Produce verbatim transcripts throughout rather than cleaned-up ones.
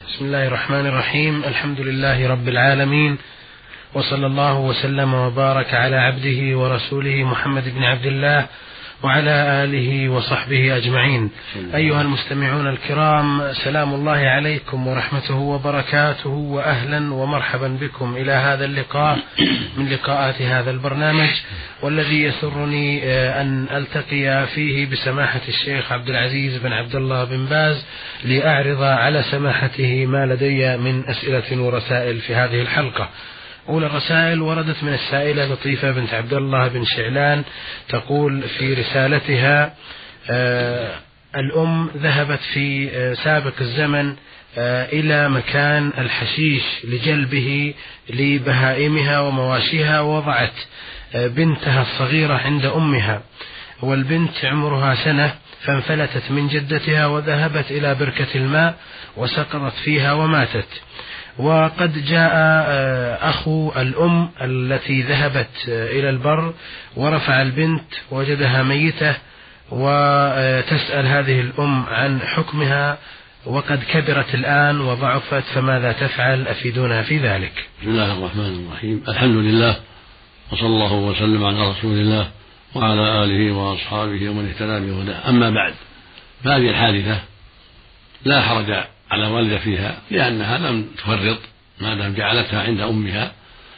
بسم الله الرحمن الرحيم. الحمد لله رب العالمين، وصلى الله وسلم وبارك على عبده ورسوله محمد بن عبد الله وعلى آله وصحبه أجمعين. أيها المستمعون الكرام، سلام الله عليكم ورحمته وبركاته، وأهلا ومرحبا بكم إلى هذا اللقاء من لقاءات هذا البرنامج، والذي يسرني أن ألتقي فيه بسماحة الشيخ عبد العزيز بن عبد الله بن باز لأعرض على سماحته ما لدي من أسئلة ورسائل في هذه الحلقة. أولى الرسائل وردت من السائلة لطيفة بنت عبد الله بن شعلان، تقول في رسالتها: آه الأم ذهبت في آه سابق الزمن آه إلى مكان الحشيش لجلبه لبهائمها ومواشيها، ووضعت آه بنتها الصغيرة عند أمها، والبنت عمرها سنة، فانفلتت من جدتها وذهبت إلى بركة الماء وسقطت فيها وماتت. وقد جاء أخو الأم التي ذهبت إلى البر ورفع البنت وجدها ميتة، وتسأل هذه الأم عن حكمها وقد كبرت الآن وضعفت، فماذا تفعل؟ أفيدونا في ذلك. بسم الله الرحمن الرحيم. الحمد لله، وصلى الله وسلم على رسول الله وعلى آله وأصحابه ومن اهتدى بهداه. أما بعد، فهذه الحادثة لا حرج على والدة فيها، لأنها لم تفرط ما دام جعلتها عند أمها،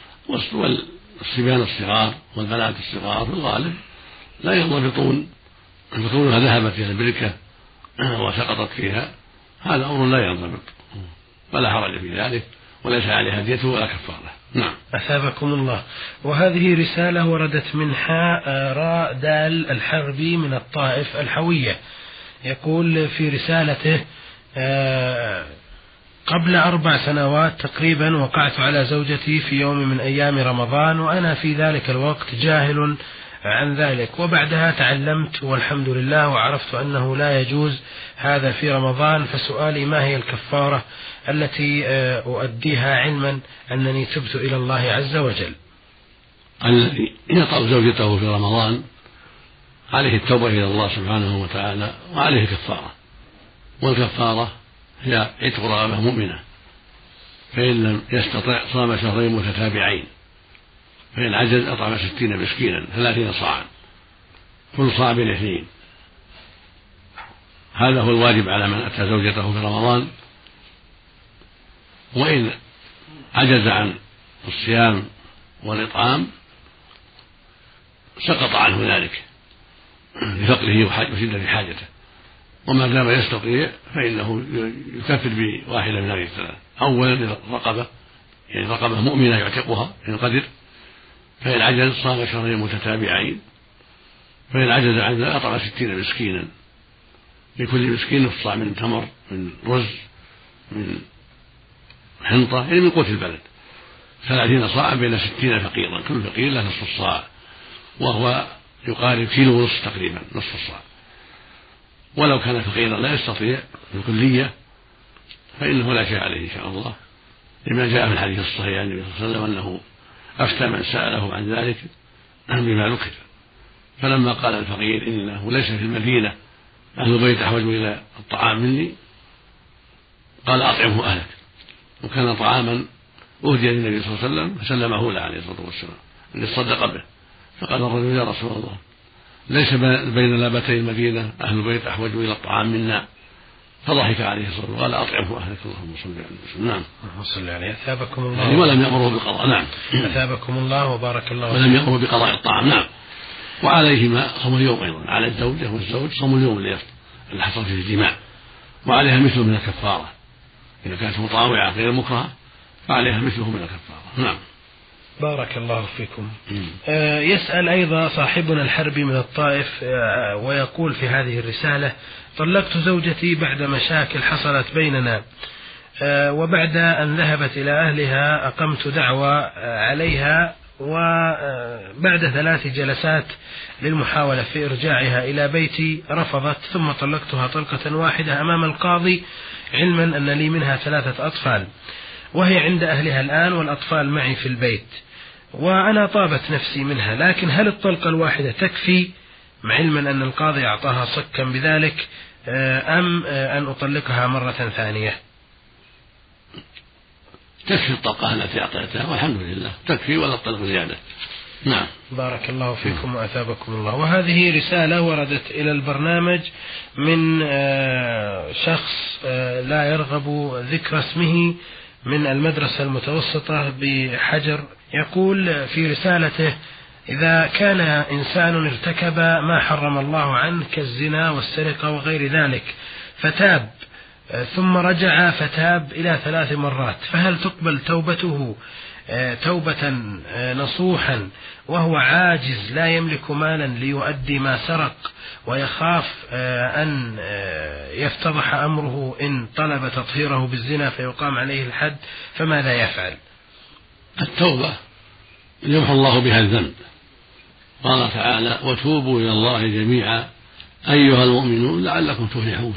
والصبيان الصغار والبنات الصغار في الغالب لا ينضبطون، فكونها ذهبت إلى البركة وسقطت فيها هذا أمر لا ينضبط، ولا حرج في ذلك، وليس عليها دية ولا كفارة. نعم. أثابكم الله. وهذه رسالة وردت من حاء راء دال الحربي من الطائف الحوية، يقول في رسالته: آه قبل أربع سنوات تقريبا وقعت على زوجتي في يوم من أيام رمضان، وأنا في ذلك الوقت جاهل عن ذلك، وبعدها تعلمت والحمد لله، وعرفت أنه لا يجوز هذا في رمضان. فسؤالي: ما هي الكفارة التي آه أؤديها علما أنني تبت إلى الله عز وجل؟ الذي يطأ زوجته في رمضان عليه التوبة إلى الله سبحانه وتعالى، وعليه كفارة، والكفارة هي عتق رغبة مؤمنة، فإن لم يستطع صام شهرين متتابعين، فإن عجز أطعم ستين مسكينا ثلاثين صاعا، كل صاع بالاثنين. هذا هو الواجب على من أتى زوجته في رمضان. وإن عجز عن الصيام والإطعام سقط عنه ذلك لفقره وشدة حاجته، وما دام يستطيع فإنه يكفر بواحدة من هذه الثلاث: أولا رقبة، يعني رقبة مؤمنة يعتقها إن قدر، فإن عجز صام شهرين متتابعين، فإن عجز عن ذلك أطعم ستين مسكينا، لكل مسكين نصف صاع من تمر، من رز، من حنطة، يعني من قوت البلد، ثلاثين صاعا بين ستين فقيرا، كل فقير له نصف الصاع، وهو يقارب كيلو ونصف تقريبا، نصف الصاع. ولو كان فقيرا لا يستطيع بالكلية فإنه لا شيء عليه إن شاء الله، لما جاء في الحديث الصحيح عن النبي صلى الله عليه وسلم أنه أفتى من سأله عن ذلك بما ذكر. فلما قال الفقير إنه ليس في المدينة أهل بيت أحوج إلى الطعام مني، قال: أطعمه أهلك. وكان طعاما أهدي للنبي صلى الله عليه وسلم فسلمه له عليه الصلاة والسلام ليتصدق به، فقال الرجل: يا رسول الله، ليس بين لابتي المدينة أهل بيت أحوج إلى الطعام منا. فضحك عليه الصلاة والسلام وقال: أطعمه أهلك. اللهم صل على وسلم. نعم. اللهم صل عليه. أثابكم الله. يعني ولم يأمره بالقضاء. نعم. أثابكم الله وبارك الله. ولم يأمره بقضاء الطعام. نعم. وعليهما صوم اليوم أيضا، على الزوجة والزوج صوم اليوم اللي حصل فيه الجماع، وعليها مثله من الكفارة إذا كانت مطاوعة غير مكرهة، فعليها مثله من الكفارة. نعم. بارك الله فيكم. آه يسأل أيضا صاحبنا الحربي من الطائف، آه ويقول في هذه الرسالة: طلقت زوجتي بعد مشاكل حصلت بيننا، آه وبعد أن ذهبت إلى أهلها أقمت دعوى آه عليها، وبعد ثلاث جلسات للمحاولة في إرجاعها إلى بيتي رفضت، ثم طلقتها طلقة واحدة أمام القاضي، علما أن لي منها ثلاثة أطفال، وهي عند أهلها الآن والأطفال معي في البيت، وأنا طابت نفسي منها. لكن هل الطلقة الواحدة تكفي، مع علما أن القاضي أعطاها صكا بذلك، أم أن أطلقها مرة ثانية؟ تكفي الطلقة التي أعطيتها والحمد لله، تكفي ولا تطلق زيادة. نعم. بارك الله فيكم وأثابكم الله. وهذه رسالة وردت إلى البرنامج من شخص لا يرغب ذكر اسمه من المدرسة المتوسطة بحجر، يقول في رسالته: إذا كان إنسان ارتكب ما حرم الله عنه كالزنا والسرقة وغير ذلك فتاب ثم رجع فتاب إلى ثلاث مرات، فهل تقبل توبته توبة نصوحا وهو عاجز لا يملك مالا ليؤدي ما سرق ويخاف أن يفتضح أمره إن طلب تطهيره بالزنا فيقام عليه الحد، فماذا يفعل؟ التوبة يمحو الله بها الذنب. قال تعالى: وتوبوا إلى الله جميعا أيها المؤمنون لعلكم تفلحون،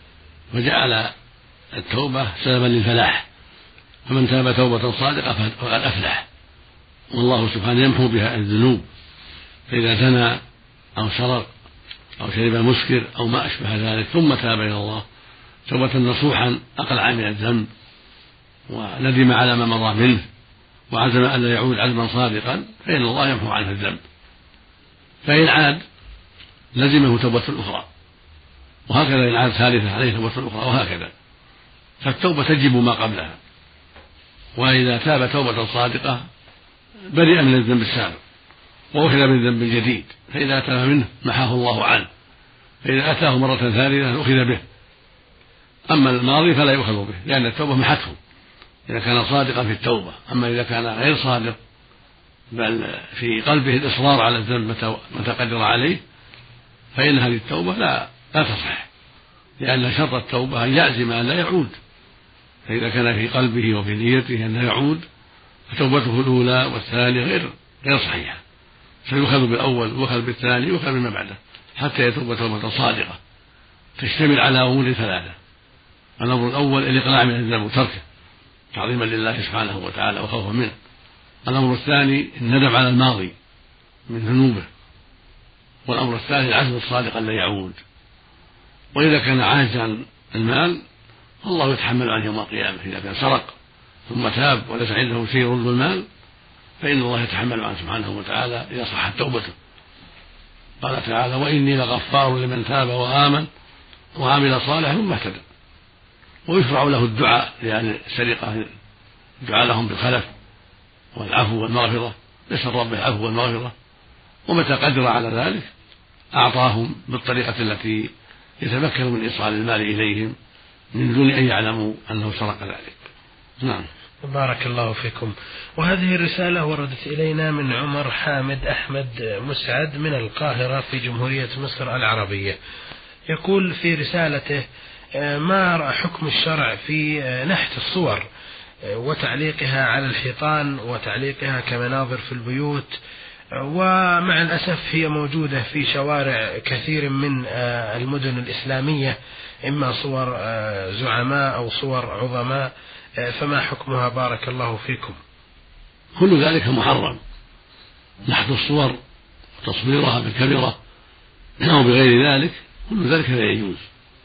وجعل التوبة سببا للفلاح، فمن تاب توبة صادقة فقد أفلح. والله سبحانه يمحو بها الذنوب، فإذا زنى أو سرق أو شرب مسكر أو ما أشبه ذلك ثم تاب إلى الله توبة نصوحا أقلع من الذنب وندم على ما مضى منه وعزم أن لا يعود عزما صادقا، فإن الله يمحو عنه الذنب. فإن عاد لزمه توبة أخرى، وهكذا إن عاد ثالثة عليه توبة أخرى، وهكذا. فالتوبة تجب ما قبلها، وإذا تاب توبة صادقة برئ من الذنب السابق وأخذ من ذنب جديد، فإذا تاب منه محاه الله عنه، فإذا أتاه مرة ثالثة أخذ به. أما الماضي فلا يؤخذ به، لأن التوبة محته إذا كان صادقا في التوبة. أما إذا كان غير صادق بل في قلبه الإصرار على الذنب متى قدر عليه، فإن هذه التوبة لا لا تصح، لأن شرط التوبة أن يعزم أن لا يعود. فإذا كان في قلبه وفي نيته أن لا يعود فتوبته الأولى والثانية غير غير صحيحة، فيؤخذ بالأول ويؤخذ بالثاني ويؤخذ بما بعده حتى يتوب توبة صادقة تشتمل على أمور ثلاثة. الأمر الأول الإقلاع من الذنب وتركه تعظيما لله سبحانه وتعالى وخوفا منه. الأمر الثاني الندم على الماضي من ذنوبه. والأمر الثالث العزم الصادق أن لا يعود. وإذا كان عاجزا عن المال الله يتحمل عنه يوم القيامة. إذا كان سرق ثم تاب وليس عنده شيء يرد المال فإن الله يتحمل عنه سبحانه وتعالى إذا صحت توبته. قال تعالى: وإني لغفار لمن تاب وآمن وعمل صالحا ثم اهتدى. ويشرع له الدعاء لأهل السرقة، الدعاء لهم بالخلف والعفو والمغفرة، يسأل ربه العفو والمغفرة، ومتى قدر على ذلك أعطاهم بالطريقة التي يتمكن من إيصال المال إليهم من دون أن يعلموا أنه سرق ذلك. نعم. بارك الله فيكم. وهذه الرسالة وردت إلينا من عمر حامد أحمد مسعد من القاهرة في جمهورية مصر العربية. يقول في رسالته: ما حكم الشرع في نحت الصور وتعليقها على الحيطان وتعليقها كمناظر في البيوت، ومع الأسف هي موجودة في شوارع كثير من المدن الإسلامية، إما صور زعماء أو صور عظماء، فما حكمها بارك الله فيكم؟ كل ذلك محرم، نحت الصور وتصويرها بالكاميرا أو بغير ذلك كل ذلك لا يجوز،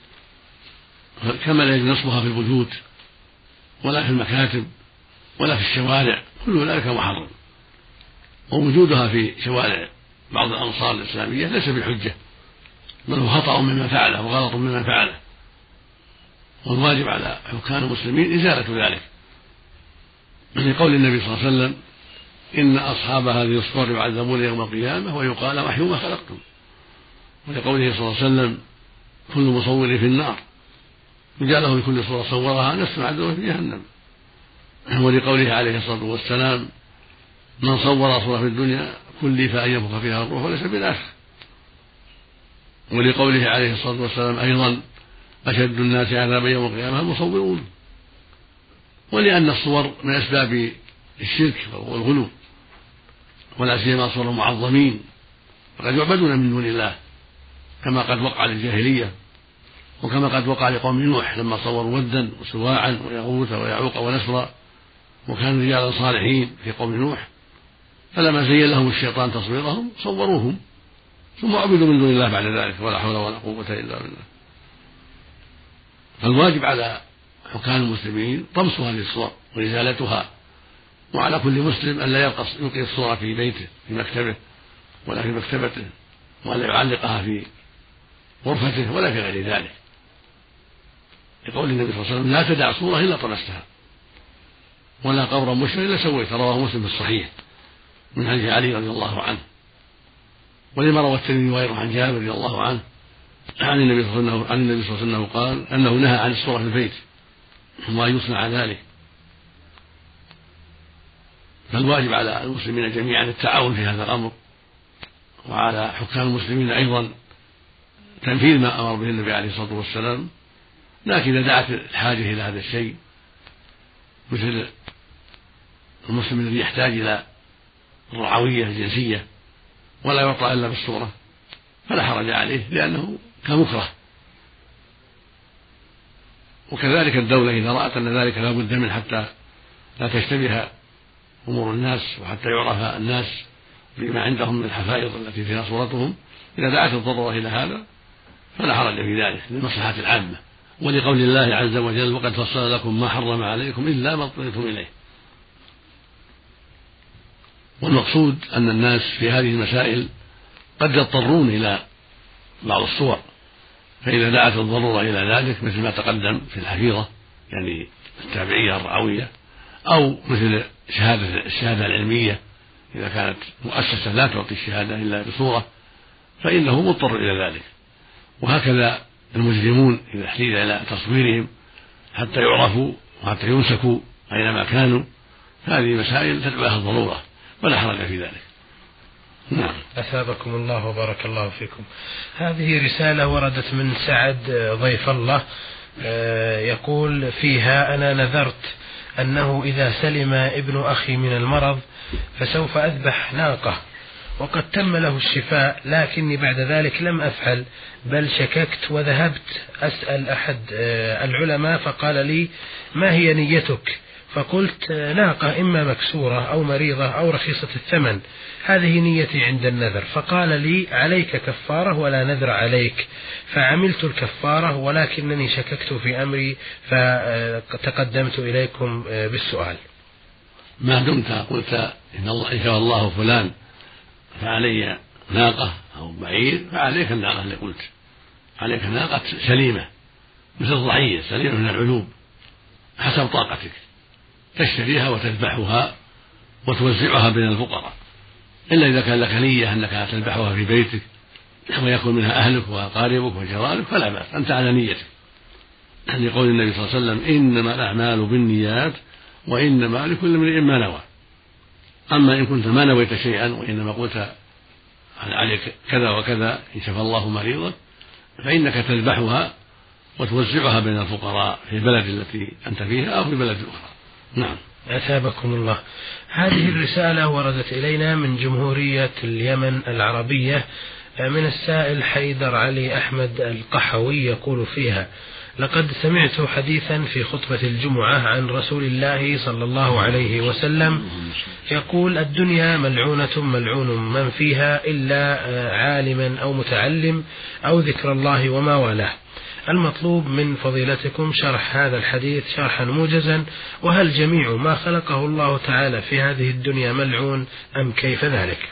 كما لا يجوز نصبها في البيوت ولا في المكاتب ولا في الشوارع، كل ذلك محرم. ووجودها في شوارع بعض الأمصار الإسلامية ليس بحجة، بل هو خطأ ممن فعله وغلط ممن فعله، والواجب على حكام المسلمين إزالة ذلك، لقول النبي صلى الله عليه وسلم: إن أصحاب هذه الصور يعذبون يوم القيامة ويقال وحيوا ما خلقتم، ولقوله صلى الله عليه وسلم: كل مصور في النار يجعل له لكل صورة صورها نفس عذبه في جهنم، ولقوله عليه الصلاة والسلام: من صور صورة في الدنيا كلف أن ينفخ فيها الروح وليس بنافخ، ولقوله عليه الصلاة والسلام أيضا: أشد الناس عذابا يوم القيامة المصورون. ولأن الصور من أسباب الشرك والغلو، ولا سيما صور المعظمين وقد يعبدون من دون الله، كما قد وقع للجاهلية، وكما قد وقع لقوم نوح لما صوروا ودا وسواعا ويغوث ويعوق ونسرا، وكانوا رجالا صالحين في قوم نوح، فلما زين لهم الشيطان تصويرهم صوروهم ثم عبدوا من دون الله بعد ذلك، ولا حول ولا قوة إلا بالله. فالواجب على حكام المسلمين طمس هذه الصور وإزالتها، وعلى كل مسلم أن لا يلقي الصورة في بيته في مكتبه ولا في مكتبته، ولا يعلقها في غرفته ولا في غير ذلك، يقول النبي صلى الله عليه وسلم: لا تدع صورة إلا طمستها، ولا قبرا مشرفا إلا سويته. رواه مسلم في الصحيح من حديث علي رضي الله عنه. ولما روى الترمذي وغيره عن جابر رضي الله عنه عن النبي صلى الله عليه وسلم قال أنه نهى عن الصورة في البيت وما يصنع ذلك. فالواجب على المسلمين جميعا التعاون في هذا الأمر، وعلى حكام المسلمين أيضا تنفيذ ما أمر به النبي عليه الصلاة والسلام. لكن إذا دعت الحاجة إلى هذا الشيء مثل المسلم الذي يحتاج إلى الرعوية الجنسية ولا يعطى إلا بالصورة فلا حرج عليه، لأنه كمكره. وكذلك الدولة إذا رأت أن ذلك لا بد منه حتى لا تشتبه أمور الناس وحتى يعرف الناس بما عندهم من الحفائظ التي فيها صورتهم، إذا دعت الضرورة إلى هذا فلا حرج في ذلك للمصلحة العامة، ولقول الله عز وجل: وقد فصل لكم ما حرم عليكم إلا ما اضطررتم إليه. والمقصود أن الناس في هذه المسائل قد يضطرون إلى بعض الصور، فإذا دعت الضرورة إلى ذلك مثل ما تقدم في الحفيظة يعني التابعية الرعوية، أو مثل شهادة الشهادة العلمية إذا كانت مؤسسة لا تعطي الشهادة إلا بصورة فإنه مضطر إلى ذلك. وهكذا المجرمون إذا احتيج إلى تصويرهم حتى يعرفوا وحتى يمسكوا أينما كانوا، هذه مسائل تدعو لها الضرورة ولا حرج في ذلك. نعم. أثابكم الله وبارك الله فيكم. هذه رسالة وردت من سعد ضيف الله، يقول فيها: أنا نذرت أنه إذا سلم ابن أخي من المرض فسوف أذبح ناقة، وقد تم له الشفاء، لكني بعد ذلك لم أفعل، بل شككت وذهبت أسأل أحد العلماء فقال لي: ما هي نيتك؟ فقلت: ناقة إما مكسورة أو مريضة أو رخيصة الثمن، هذه نيتي عند النذر. فقال لي: عليك كفارة ولا نذر عليك. فعملت الكفارة، ولكنني شككت في أمري فتقدمت إليكم بالسؤال. ما دمت قلت إن الله إن شاء الله فلان فعلي ناقة أو بعير فعليك الناقة اللي قلت، عليك ناقة سليمة مثل الضحية سليمة من العيوب حسب طاقتك، تشتريها وتذبحها وتوزعها بين الفقراء، إلا إذا كان لك نية أنك تذبحها في بيتك ويكون منها أهلك وأقاربك وجيرانك فلا بأس، أنت على نيتك، لقول النبي صلى الله عليه وسلم: إنما الأعمال بالنيات وإنما لكل امرئ ما نوى. أما إن كنت ما نويت شيئا وإنما قلت عليك كذا وكذا إن شفى الله مريضا فإنك تذبحها وتوزعها بين الفقراء في البلد التي أنت فيها أو في بلد أخرى. نعم. أثابكم الله. هذه الرسالة وردت إلينا من جمهورية اليمن العربية من السائل حيدر علي أحمد القحوي، يقول فيها: لقد سمعت حديثا في خطبة الجمعة عن رسول الله صلى الله عليه وسلم يقول: الدنيا ملعونة ملعون من فيها إلا عالما أو متعلم أو ذكر الله وما والاه. المطلوب من فضيلتكم شرح هذا الحديث شرحا موجزا، وهل جميع ما خلقه الله تعالى في هذه الدنيا ملعون أم كيف ذلك؟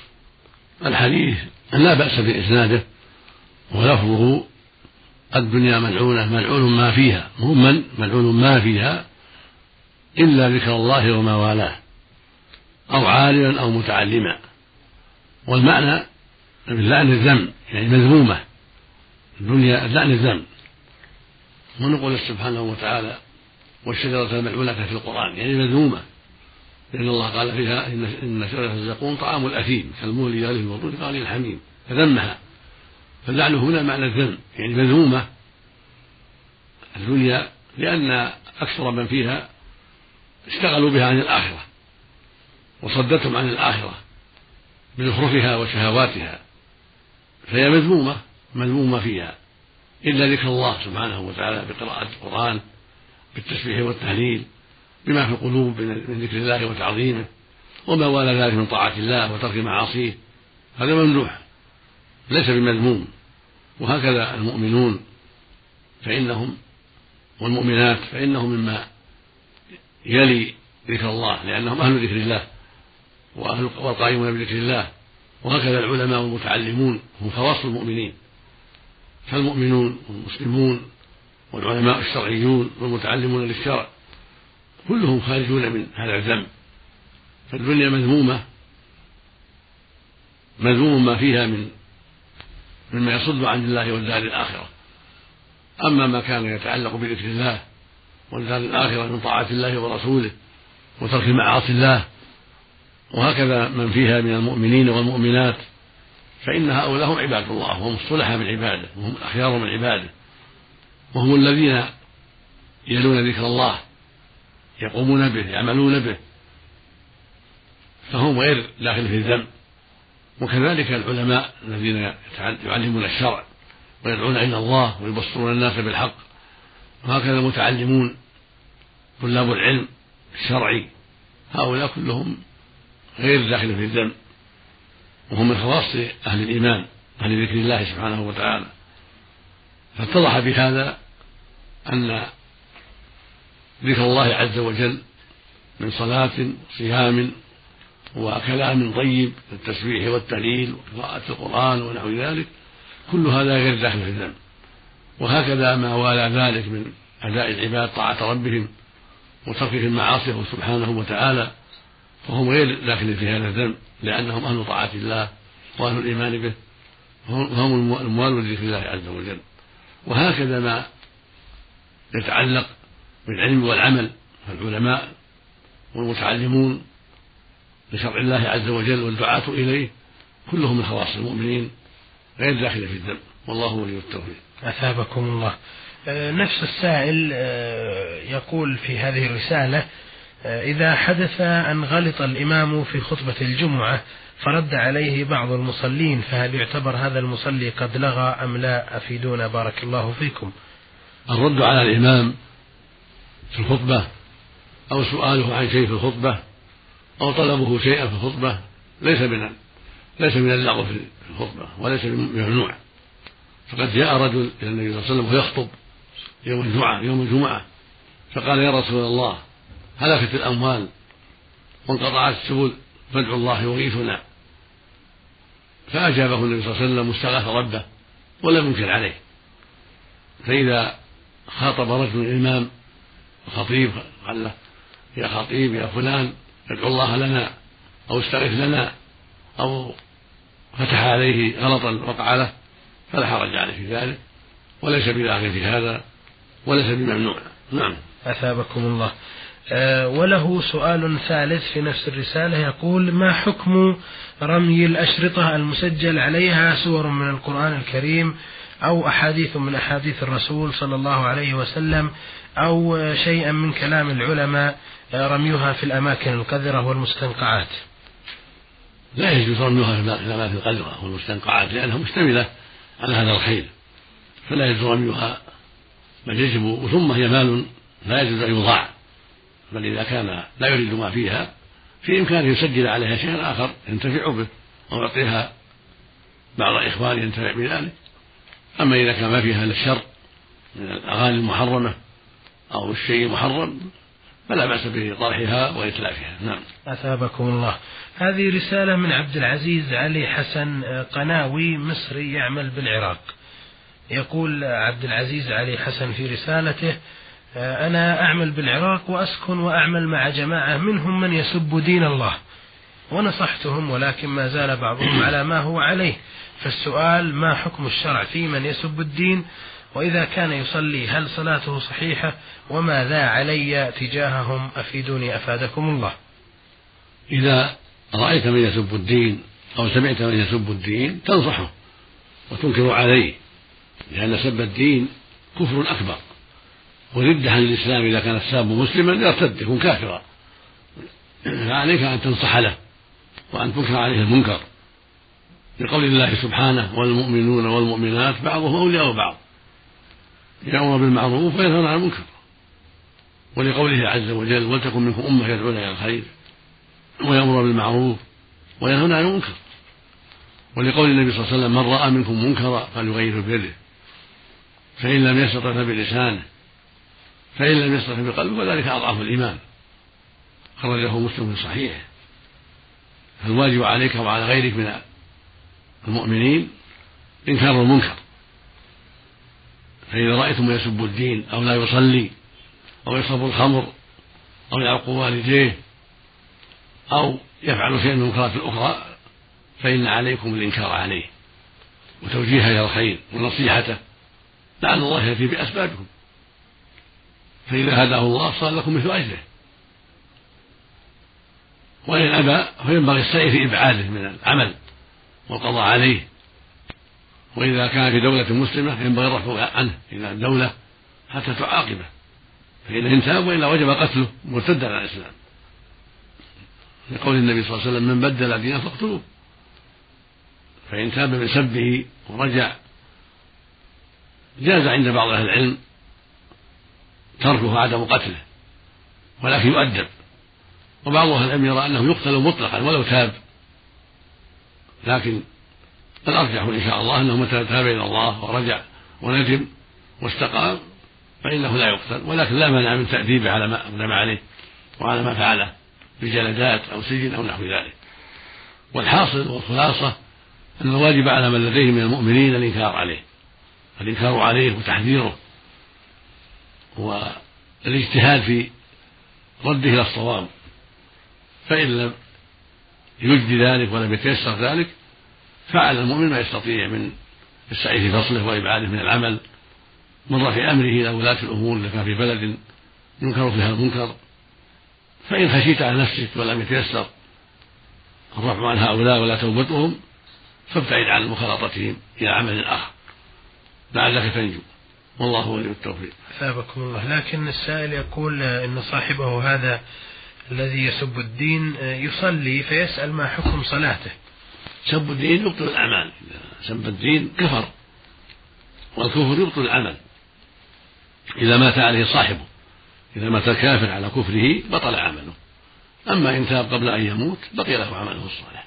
الحديث لا بأس بإسناده، ولفظه: الدنيا ملعونة ملعون ما فيها، هم من ملعون ما فيها إلا ذكر الله وما والاه أو عالما أو متعلما. والمعنى باللعن الذم، يعني مذمومة الدنيا لعن الذم. ونقول سبحانه وتعالى: والشجرة الملعونة في القرآن، يعني مذمومة، لأن الله قال فيها: إن شجرة الزقوم طعام الأثيم كالمهل يغلي البطون كغلي الحميم، فذمها. فاللعن هنا معنى الذم، يعني مذمومة الدنيا، لأن أكثر من فيها اشتغلوا بها عن الآخرة وصدتهم عن الآخرة بزخرفها وشهواتها، فهي مذمومة مذمومة فيها، إلا ذكر الله سبحانه وتعالى بقراءة القرآن بالتسبيح والتهليل بما في القلوب من ذكر الله وتعظيمه وما والى ذلك من طاعة الله وترك معاصيه، هذا ممدوح ليس بمذموم. وهكذا المؤمنون فإنهم والمؤمنات فإنه مما يلي ذكر الله، لأنهم أهل ذكر الله والقائمون بذكر الله. وهكذا العلماء والمتعلمون هم خواص المؤمنين، فالمؤمنون والمسلمون والعلماء الشرعيون والمتعلمون للشرع كلهم خارجون من هذا الذنب. فالدنيا مذمومة، مذموم ما فيها من مما يصد عن الله والدار الآخرة. أما ما كان يتعلق بذكر الله والدار الآخرة من طاعة الله ورسوله وترك معاصي الله، وهكذا من فيها من المؤمنين والمؤمنات، فإن هؤلاء هم عباد الله وهم الصلحاء من عباده وهم الأخيار من عباده، وهم الذين يلون ذكر الله يقومون به يعملون به، فهم غير داخل في الذنب. وكذلك العلماء الذين يعلمون الشرع ويدعون إلى الله ويبصرون الناس بالحق، وهكذا المتعلمون طلاب العلم الشرعي، هؤلاء كلهم غير داخل في الذنب، وهم من خواص أهل الإيمان أهل ذكر الله سبحانه وتعالى. فاتضح بهذا أن ذكر الله عز وجل من صلاة وصيام وكلام طيب التسبيح والتهليل وقراءة القرآن ونحو ذلك كل هذا غير داخل في الذنب. وهكذا ما والى ذلك من أداء العباد طاعة ربهم وتركهم معاصيه سبحانه وتعالى، فهم غير داخل في هذا الذنب، لأنهم أهل طاعة الله وأهل الإيمان به، وهم الموال لذكر الله عز وجل. وهكذا ما يتعلق بالعلم والعمل، فالعلماء والمتعلمون لشرع الله عز وجل والدعاة إليه كلهم من خواص المؤمنين غير داخل في الذنب، والله ولي التوفيق. أثابكم الله. نفس السائل يقول في هذه الرسالة: إذا حدث أن غلط الإمام في خطبة الجمعة فرد عليه بعض المصلين، فهل يعتبر هذا المصلي قد لغى أم لا؟ أفيدونا بارك الله فيكم. الرد على الإمام في الخطبة أو سؤاله عن شيء في الخطبة أو طلبه شيئا في الخطبة ليس من ليس من اللغو في الخطبة وليس ممنوع. فقد جاء رجل إلى النبي صلى الله عليه وسلم ويخطب يوم الجمعة يوم الجمعة فقال: يا رسول الله، هلكت الأموال وانقطعت السبل فادعوا الله يغيثنا. فأجابه النبي صلى الله عليه وسلم واستغاث ربه ولم ينكر عليه. فإذا خاطب رجل الإمام خطيب قال له: يا خطيب يا فلان ادعو الله لنا أو استغث لنا أو فتح عليه غلطا وقع له، فلا حرج عليه في ذلك، وليس بداخل في هذا وليس بممنوع. نعم. أثابكم الله. أه وله سؤال ثالث في نفس الرسالة يقول: ما حكم رمي الأشرطة المسجل عليها سور من القرآن الكريم أو أحاديث من أحاديث الرسول صلى الله عليه وسلم أو شيئا من كلام العلماء رميها في الأماكن القذرة والمستنقعات؟ لا يجوز رميها في الأماكن القذرة والمستنقعات لأنها مشتملة على هذا الخير، فلا يجوز رميها، بل يجب، ثم هي مال لا يجوز أن يضاع، بل إذا كان لا يريد ما فيها في إمكانه يسجل عليها شيئا آخر ينتفع به أو يعطيها بعض إخوانه ينتفع بذلك. أما إذا كان ما فيها إلا الشر من الأغاني المحرمة أو الشيء المحرم فلا بأس بطرحها وإتلافها. نعم. أثابكم الله. هذه رسالة من عبد العزيز علي حسن قناوي مصري يعمل بالعراق. يقول عبد العزيز علي حسن في رسالته: أنا أعمل بالعراق وأسكن وأعمل مع جماعة منهم من يسب دين الله، ونصحتهم ولكن ما زال بعضهم على ما هو عليه، فالسؤال: ما حكم الشرع في من يسب الدين؟ وإذا كان يصلي هل صلاته صحيحة؟ وماذا علي تجاههم؟ أفيدوني أفادكم الله. إذا رأيت من يسب الدين أو سمعت من يسب الدين تنصحه وتنكر عليه، لأن سب الدين كفر أكبر وردة عن الإسلام. إذا كان الساب مسلما يرتد يكون كافرا، فعليك أن تنصح له وأن تنكر عليه المنكر، لقول الله سبحانه: والمؤمنون والمؤمنات بعضهم أولياء بعض يأمر بالمعروف وينهون عن المنكر، ولقوله عز وجل: ولتكن منكم أمة يدعون إلى الخير ويأمر بالمعروف وينهون عن المنكر، ولقول النبي صلى الله عليه وسلم: من رأى منكم منكرا فليغيره بيده، فإن لم يستطع فبلسانه، فإن لم يستطع بقلبه وذلك أضعف الإيمان. خرجه مسلم في صحيحه. فالواجب عليك وعلى غيرك من المؤمنين إنكار المنكر. فإذا رأيتم يسب الدين أو لا يصلي أو يشرب الخمر أو يعق والديه أو يفعل شيئا من المنكرات الأخرى فإن عليكم الإنكار عليه وتوجيهه إلى الخير ونصيحته، لعل الله يأتي بأسبابكم، فإذا هداه الله صار لكم مثل أجره، وإن أبى فينبغي السعي في إبعاده من العمل والقضاء عليه. وإذا كان في دولة مسلمة ينبغي الرفع عنه إلى الدولة حتى تعاقبه، فإن إن تاب وإلا وجب قتله مرتدا على الإسلام، لقول النبي صلى الله عليه وسلم: من بدل دينه فاقتلوه. فإن تاب من سبه ورجع جاز عند بعض أهل العلم تركه عدم قتله، ولكن يؤدب. وبعض أهل العلم يرى أنه يقتل مطلقا ولو تاب، لكن الأرجح إن شاء الله أنه متى تاب إلى الله ورجع وندم واستقام فإنه لا يقتل، ولكن لا مانع من تأديبه على ما أقدم عليه وعلى ما فعله بجلدات أو سجن أو نحو ذلك. والحاصل والخلاصة أن الواجب على من لديه من المؤمنين الإنكار عليه، الإنكار عليه وتحذيره والاجتهاد في رده إلى الصواب، فإن لم يجد ذلك ولم يتيسر ذلك فعل المؤمن ما يستطيع من السعي في فصله وإبعاده من العمل، من رفع أمره إلى ولاة الأمور إذا كان في بلد ينكر فيها المنكر. فإن خشيت على نفسك ولم يتيسر الرفع عن هؤلاء ولا توبتهم فابتعد عن مخالطتهم إلى عمل آخر لعلك تنجو، والله ولي التوفيق. أثابكم الله. لكن السائل يقول إن صاحبه هذا الذي يسب الدين يصلي فيسأل ما حكم صلاته. سب الدين يبطل الأعمال، سب الدين كفر، والكفر يبطل العمل إذا مات عليه صاحبه، إذا مات الكافر على كفره بطل عمله، أما إن تاب قبل أن يموت بقي له عمله الصالح.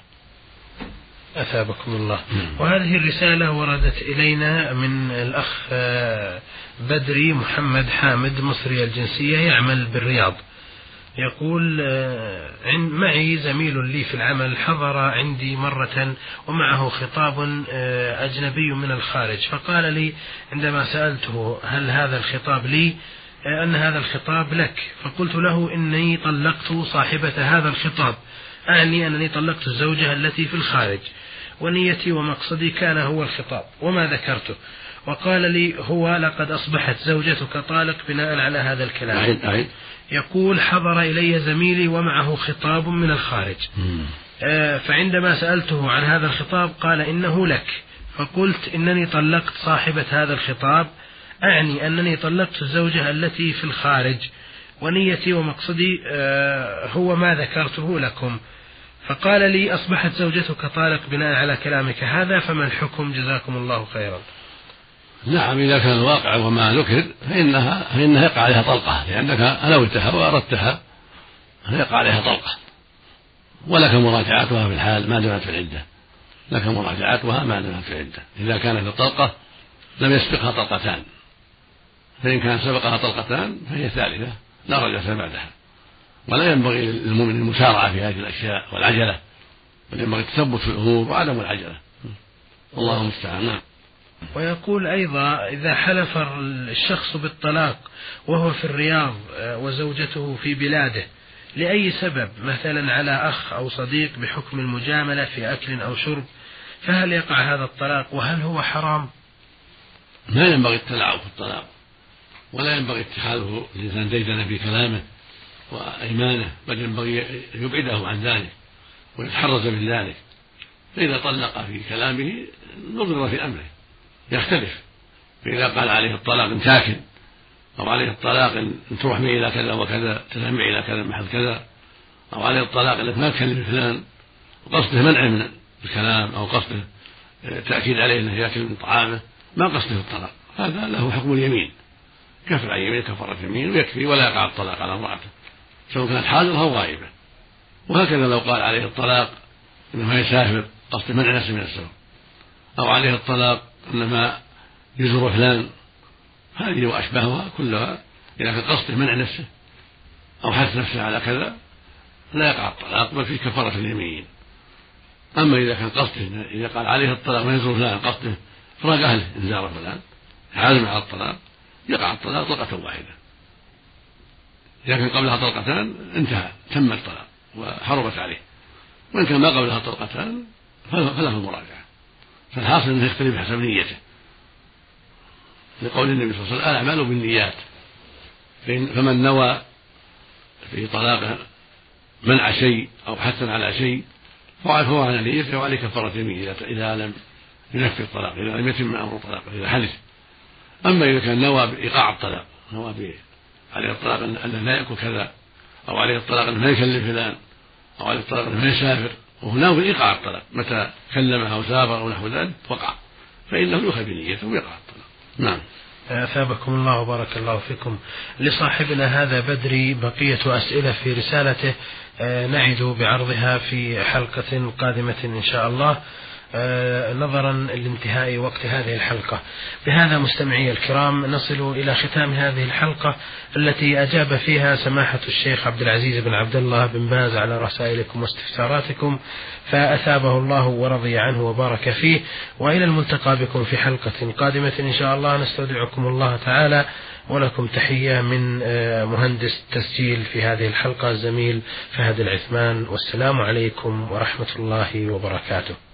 أثابكم الله. وهذه الرسالة وردت إلينا من الأخ بدري محمد حامد مصري الجنسية يعمل بالرياض، يقول: معي زميل لي في العمل حضر عندي مرة ومعه خطاب أجنبي من الخارج، فقال لي عندما سألته هل هذا الخطاب لي أن هذا الخطاب لك، فقلت له إني طلقت صاحبة هذا الخطاب، أعني أنني طلقت الزوجة التي في الخارج، ونيتي ومقصدي كان هو الخطاب وما ذكرته. وقال لي: هو لقد أصبحت زوجتك طالق بناء على هذا الكلام. أعيد أعيد. يقول: حضر إلي زميلي ومعه خطاب من الخارج، آه فعندما سألته عن هذا الخطاب قال إنه لك، فقلت إنني طلقت صاحبة هذا الخطاب، أعني أنني طلقت الزوجة التي في الخارج، ونيتي ومقصدي آه هو ما ذكرته لكم. فقال لي: أصبحت زوجتك طالق بناء على كلامك هذا، فما الحكم جزاكم الله خيرا؟ نعم، إذا كان الواقع وما ذكر فإنها فإنها يقع عليها طلقة، لأنك نويتها وأردتها يقع عليها طلقة، ولك مراجعتها في الحال ما دامت في العدة، لك مراجعتها ما دامت في العدة. إذا كانت الطلقة لم يسبقها طلقتان، فإن كان سبقها طلقتان فهي ثالثة لا رجعة بعدها. ولا ينبغي للمؤمن المسارعة في هذه الأشياء والعجلة، بل ينبغي التثبت في الأمور وعدم العجلة، والله المستعان. نعم. ويقول أيضا: إذا حلف الشخص بالطلاق وهو في الرياض وزوجته في بلاده لأي سبب، مثلا على أخ أو صديق بحكم المجاملة في أكل أو شرب، فهل يقع هذا الطلاق وهل هو حرام؟ لا ينبغي التلاعب في الطلاق، ولا ينبغي اتخاذه الإنسان ديدنا في كلامه وأيمانه، بل ينبغي يبعده عن ذلك ويتحرز من ذلك. فإذا طلق في كلامه نظر في أمره يختلف، فإذا قال عليه الطلاق إن تاكل، أو عليه الطلاق إن تروح معي إلى كذا وكذا، تذهب معي إلى كذا محل كذا، أو عليه الطلاق إنك ما تكلم فلان، وقصده منع من الكلام أو قصده تأكيد عليه أنه يأكل من طعامه، ما قصده الطلاق، هذا له حكم اليمين، كفر عن يمين كفارة يمين ويكفي، ولا يقع الطلاق على امرأته سواء كانت حاضرة أو غائبة. وهكذا لو قال عليه الطلاق إنه يسافر قصد منع نفسه من السفر، أو عليه الطلاق إنما يزور فلان، هذه وأشباهها كلها إذا كان قصده منع نفسه أو حث نفسه على كذا لا يقع الطلاق بل في كفارة اليمين. أما إذا كان قصده إذا قال عليه الطلاق ما يزور فلان قصده فراق أهله إن زار فلان عازم على الطلاق يقع الطلاق طلقة واحدة. إذا كان قبلها طلقتان انتهى تم الطلاق وحرمت عليه، وإن كان ما قبلها طلقتان فله المراجعة. فالحاصل أنه يختلف بحسب نيته، لقول النبي صلى الله عليه وسلم الأعمال بالنيات، فمن نوى في طلاقه منع شيء أو حثا على شيء فهو على نيته وعليه كفارة يمين إذا لم ينفذ الطلاق، إذا لم يتم أمر الطلاق، إذا حدث. أما إذا كان نوى بإيقاع الطلاق، نوى عليه الطلاق أنه لا يأكل كذا، أو عليه الطلاق أنه لا يكلم فلان، أو عليه الطلاق أنه لا يسافر، وهو ناوي بإيقاع الطلاق متى كلمه أو سافر أو نحو ذلك وقع، فإنه يؤخذ بنيته ويقع الطلاق. نعم. أثابكم الله وبارك الله فيكم. لصاحبنا هذا بدري بقية أسئلة في رسالته نعد بعرضها في حلقة قادمة إن شاء الله نظرا لانتهاء وقت هذه الحلقة. بهذا مستمعي الكرام نصل إلى ختام هذه الحلقة التي أجاب فيها سماحة الشيخ عبد العزيز بن عبد الله بن باز على رسائلكم واستفساراتكم، فأثابه الله ورضي عنه وبارك فيه. وإلى الملتقى بكم في حلقة قادمة إن شاء الله. نستودعكم الله تعالى، ولكم تحية من مهندس تسجيل في هذه الحلقة الزميل فهد العثمان، والسلام عليكم ورحمة الله وبركاته.